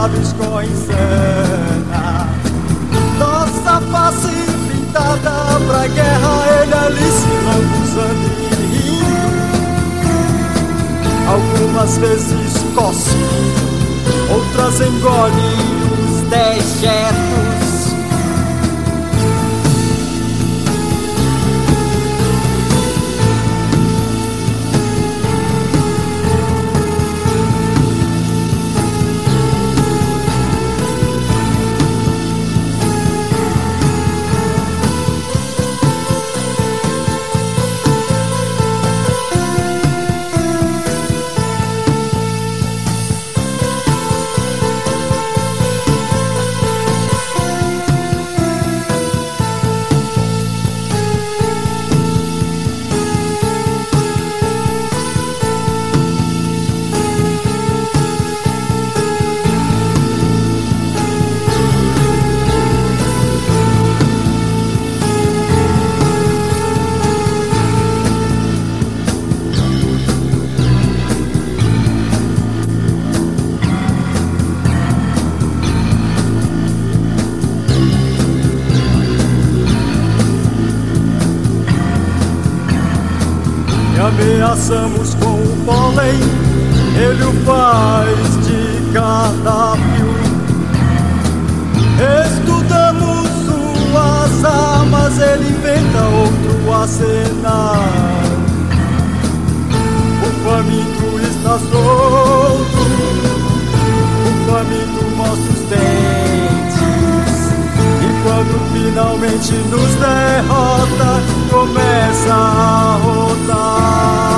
soldados com insana. Nossa face pintada pra guerra, ele ali se lambuzando e rindo. Algumas vezes cospe, outras engole os dejetos. Ameaçamos com o pólen, ele o faz de cardápio. Estudamos suas armas, ele inventa outro arsenal. O faminto está solto, o faminto mostra os dentes. E quando finalmente nos derrota, começa a rodar.